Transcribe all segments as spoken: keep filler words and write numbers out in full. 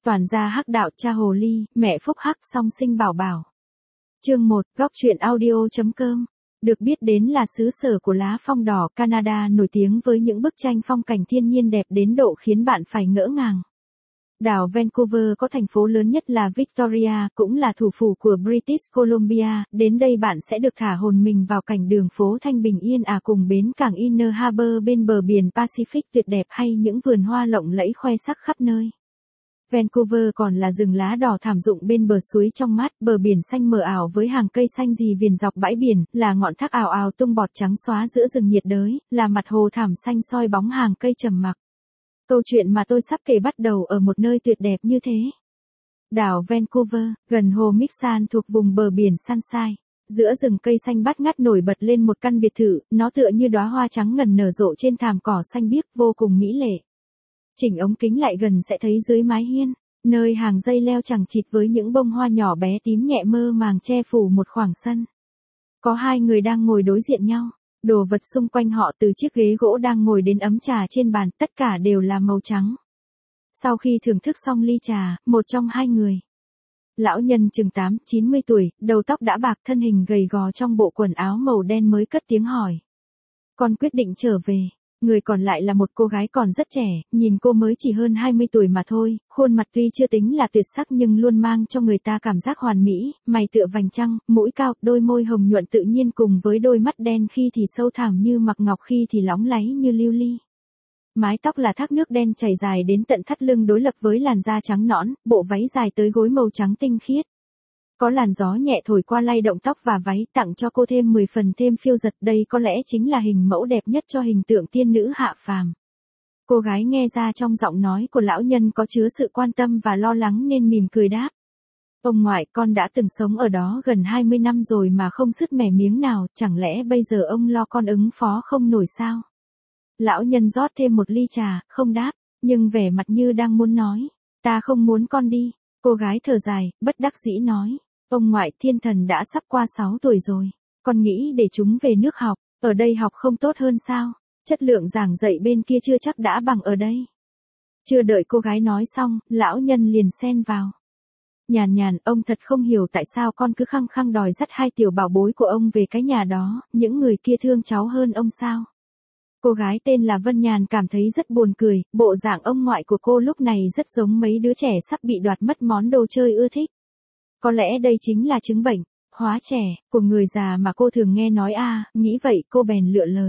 Toàn gia hắc đạo cha hồ ly, mẹ phúc hắc song sinh bảo bảo. Chương một, góc truyện audio chấm com. Được biết đến là xứ sở của lá phong đỏ, Canada nổi tiếng với những bức tranh phong cảnh thiên nhiên đẹp đến độ khiến bạn phải ngỡ ngàng. Đảo Vancouver có thành phố lớn nhất là Victoria, cũng là thủ phủ của British Columbia, đến đây bạn sẽ được thả hồn mình vào cảnh đường phố thanh bình yên ả cùng bến cảng Inner Harbor bên bờ biển Pacific tuyệt đẹp hay những vườn hoa lộng lẫy khoe sắc khắp nơi. Vancouver còn là rừng lá đỏ thảm rụng bên bờ suối trong mát, bờ biển xanh mờ ảo với hàng cây xanh rì viền dọc bãi biển, là ngọn thác ào ào tung bọt trắng xóa giữa rừng nhiệt đới, là mặt hồ thảm xanh soi bóng hàng cây trầm mặc. Câu chuyện mà tôi sắp kể bắt đầu ở một nơi tuyệt đẹp như thế. Đảo Vancouver, gần hồ Mixan thuộc vùng bờ biển Sunshine. Giữa rừng cây xanh bát ngát nổi bật lên một căn biệt thự, nó tựa như đóa hoa trắng ngần nở rộ trên thảm cỏ xanh biếc, vô cùng mỹ lệ. Chỉnh ống kính lại gần sẽ thấy dưới mái hiên, nơi hàng dây leo chằng chịt với những bông hoa nhỏ bé tím nhẹ mơ màng che phủ một khoảng sân. Có hai người đang ngồi đối diện nhau, đồ vật xung quanh họ từ chiếc ghế gỗ đang ngồi đến ấm trà trên bàn, tất cả đều là màu trắng. Sau khi thưởng thức xong ly trà, một trong hai người, lão nhân chừng tám chín mươi tuổi, đầu tóc đã bạc, thân hình gầy gò trong bộ quần áo màu đen mới cất tiếng hỏi. Con quyết định trở về. Người còn lại là một cô gái còn rất trẻ, nhìn cô mới chỉ hơn hai mươi tuổi mà thôi, khuôn mặt tuy chưa tính là tuyệt sắc nhưng luôn mang cho người ta cảm giác hoàn mỹ, mày tựa vành trăng, mũi cao, đôi môi hồng nhuận tự nhiên cùng với đôi mắt đen khi thì sâu thẳm như mặc ngọc khi thì lóng láy như lưu ly. Mái tóc là thác nước đen chảy dài đến tận thắt lưng đối lập với làn da trắng nõn, bộ váy dài tới gối màu trắng tinh khiết. Có làn gió nhẹ thổi qua lay động tóc và váy, tặng cho cô thêm mười phần thêm phiêu dật, đây có lẽ chính là hình mẫu đẹp nhất cho hình tượng tiên nữ hạ phàm. Cô gái nghe ra trong giọng nói của lão nhân có chứa sự quan tâm và lo lắng nên mỉm cười đáp. Ông ngoại, con đã từng sống ở đó gần hai mươi năm rồi mà không sứt mẻ miếng nào, chẳng lẽ bây giờ ông lo con ứng phó không nổi sao? Lão nhân rót thêm một ly trà, không đáp, nhưng vẻ mặt như đang muốn nói. Ta không muốn con đi. Cô gái thở dài, bất đắc dĩ nói. Ông ngoại, thiên thần đã sắp qua sáu tuổi rồi. Con nghĩ để chúng về nước học, ở đây học không tốt hơn sao? Chất lượng giảng dạy bên kia chưa chắc đã bằng ở đây. Chưa đợi cô gái nói xong, lão nhân liền xen vào. Nhàn nhàn, ông thật không hiểu tại sao con cứ khăng khăng đòi dắt hai tiểu bảo bối của ông về cái nhà đó, những người kia thương cháu hơn ông sao? Cô gái tên là Vân Nhàn cảm thấy rất buồn cười, bộ dạng ông ngoại của cô lúc này rất giống mấy đứa trẻ sắp bị đoạt mất món đồ chơi ưa thích. Có lẽ đây chính là chứng bệnh, hóa trẻ, của người già mà cô thường nghe nói a, nghĩ vậy cô bèn lựa lời.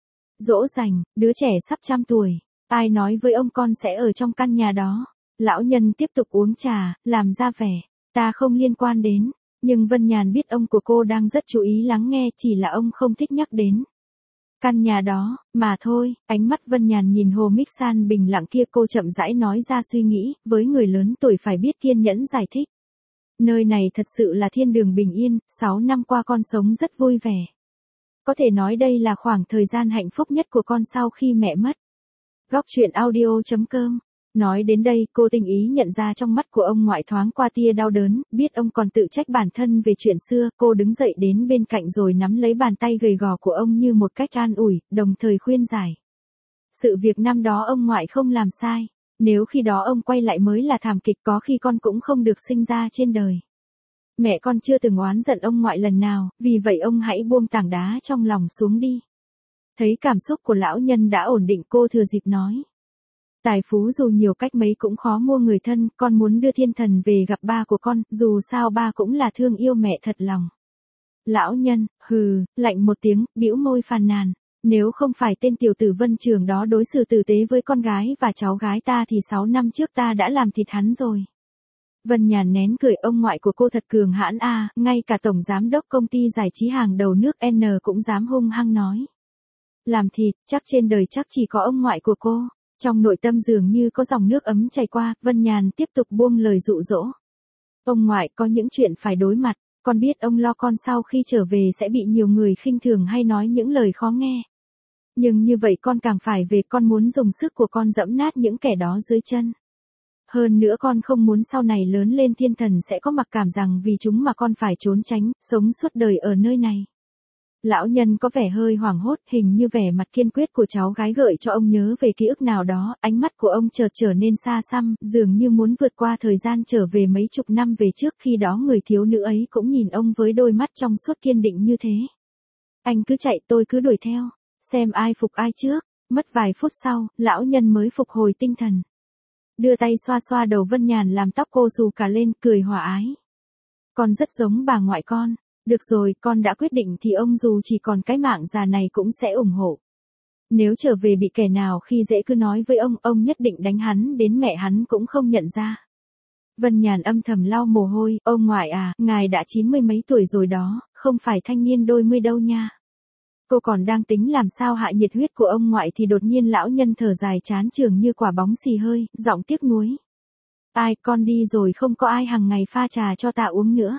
Dỗ dành, đứa trẻ sắp trăm tuổi, ai nói với ông con sẽ ở trong căn nhà đó. Lão nhân tiếp tục uống trà, làm ra vẻ, ta không liên quan đến, nhưng Vân Nhàn biết ông của cô đang rất chú ý lắng nghe, chỉ là ông không thích nhắc đến. Căn nhà đó, mà thôi, ánh mắt Vân Nhàn nhìn hồ Mixan bình lặng kia, cô chậm rãi nói ra suy nghĩ, với người lớn tuổi phải biết kiên nhẫn giải thích. Nơi này thật sự là thiên đường bình yên, sáu năm qua con sống rất vui vẻ. Có thể nói đây là khoảng thời gian hạnh phúc nhất của con sau khi mẹ mất. Góc truyện audio chấm com. Nói đến đây, cô tình ý nhận ra trong mắt của ông ngoại thoáng qua tia đau đớn, biết ông còn tự trách bản thân về chuyện xưa, cô đứng dậy đến bên cạnh rồi nắm lấy bàn tay gầy gò của ông như một cách an ủi, đồng thời khuyên giải. Sự việc năm đó ông ngoại không làm sai, nếu khi đó ông quay lại mới là thảm kịch, có khi con cũng không được sinh ra trên đời. Mẹ con chưa từng oán giận ông ngoại lần nào, vì vậy ông hãy buông tảng đá trong lòng xuống đi. Thấy cảm xúc của lão nhân đã ổn định, cô thừa dịp nói. Tài phú dù nhiều cách mấy cũng khó mua người thân, con muốn đưa thiên thần về gặp ba của con, dù sao ba cũng là thương yêu mẹ thật lòng. Lão nhân, hừ, lạnh một tiếng, bĩu môi phàn nàn. Nếu không phải tên tiểu tử Vân Trường đó đối xử tử tế với con gái và cháu gái ta thì sáu năm trước ta đã làm thịt hắn rồi. Vân Nhàn nén cười, ông ngoại của cô thật cường hãn a, ngay cả tổng giám đốc công ty giải trí hàng đầu nước N cũng dám hung hăng nói. Làm thịt, chắc trên đời chắc chỉ có ông ngoại của cô. Trong nội tâm dường như có dòng nước ấm chảy qua, Vân Nhàn tiếp tục buông lời dụ dỗ. Ông ngoại có những chuyện phải đối mặt, con biết ông lo con sau khi trở về sẽ bị nhiều người khinh thường hay nói những lời khó nghe. Nhưng như vậy con càng phải về, con muốn dùng sức của con dẫm nát những kẻ đó dưới chân. Hơn nữa con không muốn sau này lớn lên thiên thần sẽ có mặc cảm rằng vì chúng mà con phải trốn tránh, sống suốt đời ở nơi này. Lão nhân có vẻ hơi hoảng hốt, hình như vẻ mặt kiên quyết của cháu gái gợi cho ông nhớ về ký ức nào đó, ánh mắt của ông chợt trở nên xa xăm, dường như muốn vượt qua thời gian trở về mấy chục năm về trước, khi đó người thiếu nữ ấy cũng nhìn ông với đôi mắt trong suốt kiên định như thế. Anh cứ chạy, tôi cứ đuổi theo, xem ai phục ai trước. Mất vài phút sau, lão nhân mới phục hồi tinh thần. Đưa tay xoa xoa đầu Vân Nhàn làm tóc cô xù cả lên, cười hòa ái. Con rất giống bà ngoại con. Được rồi, con đã quyết định thì ông dù chỉ còn cái mạng già này cũng sẽ ủng hộ. Nếu trở về bị kẻ nào khi dễ cứ nói với ông, ông nhất định đánh hắn đến mẹ hắn cũng không nhận ra. Vân Nhàn âm thầm lau mồ hôi, ông ngoại à, ngài đã chín mươi mấy tuổi rồi đó, không phải thanh niên đôi mươi đâu nha. Cô còn đang tính làm sao hạ nhiệt huyết của ông ngoại thì đột nhiên lão nhân thở dài chán chường như quả bóng xì hơi, giọng tiếc nuối. Ai, con đi rồi không có ai hàng ngày pha trà cho ta uống nữa.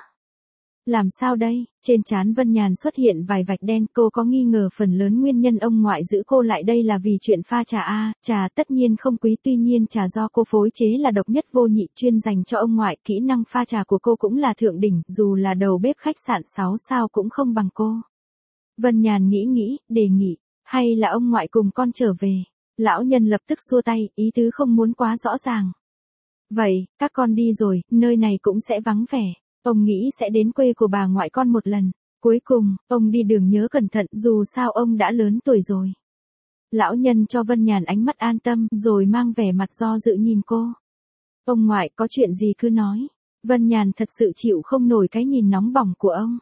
Làm sao đây? Trên trán Vân Nhàn xuất hiện vài vạch đen, cô có nghi ngờ phần lớn nguyên nhân ông ngoại giữ cô lại đây là vì chuyện pha trà a, trà tất nhiên không quý, tuy nhiên trà do cô phối chế là độc nhất vô nhị chuyên dành cho ông ngoại, kỹ năng pha trà của cô cũng là thượng đỉnh, dù là đầu bếp khách sạn sáu sao cũng không bằng cô. Vân Nhàn nghĩ nghĩ, đề nghị, hay là ông ngoại cùng con trở về. Lão nhân lập tức xua tay, ý tứ không muốn quá rõ ràng. Vậy, các con đi rồi, nơi này cũng sẽ vắng vẻ. Ông nghĩ sẽ đến quê của bà ngoại con một lần. Cuối cùng, ông đi đường nhớ cẩn thận, dù sao ông đã lớn tuổi rồi. Lão nhân cho Vân Nhàn ánh mắt an tâm, rồi mang vẻ mặt do dự nhìn cô. Ông ngoại, có chuyện gì cứ nói. Vân Nhàn thật sự chịu không nổi cái nhìn nóng bỏng của ông.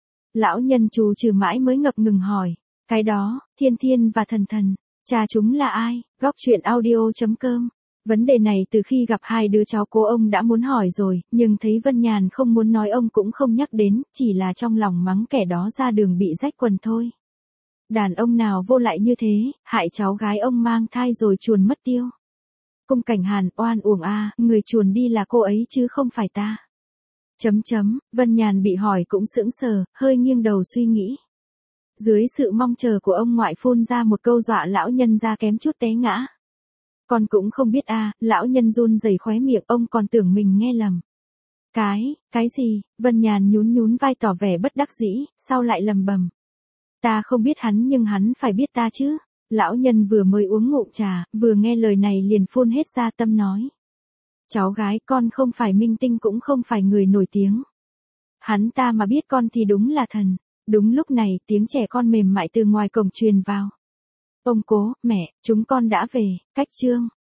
Lão nhân trù trừ mãi mới ngập ngừng hỏi. Cái đó, Thiên Thiên và Thần Thần, cha chúng là ai? Góc truyện audio chấm com. Vấn đề này từ khi gặp hai đứa cháu cô ông đã muốn hỏi rồi, nhưng thấy Vân Nhàn không muốn nói ông cũng không nhắc đến, chỉ là trong lòng mắng kẻ đó ra đường bị rách quần thôi. Đàn ông nào vô lại như thế, hại cháu gái ông mang thai rồi chuồn mất tiêu. Cung Cảnh Hàn, oan uổng a, người chuồn đi là cô ấy chứ không phải ta. Chấm chấm, Vân Nhàn bị hỏi cũng sững sờ, hơi nghiêng đầu suy nghĩ. Dưới sự mong chờ của ông ngoại phun ra một câu dọa lão nhân ra kém chút té ngã. Con cũng không biết a, lão nhân run rẩy khóe miệng, ông còn tưởng mình nghe lầm. Cái, cái gì? Vân Nhàn nhún nhún vai tỏ vẻ bất đắc dĩ, sau lại lầm bầm. Ta không biết hắn nhưng hắn phải biết ta chứ. Lão nhân vừa mới uống ngụm trà, vừa nghe lời này liền phun hết ra tâm nói. Cháu gái, con không phải minh tinh cũng không phải người nổi tiếng. Hắn ta mà biết con thì đúng là thần. Đúng lúc này, tiếng trẻ con mềm mại từ ngoài cổng truyền vào. Ông cố, mẹ, chúng con đã về, cách chương.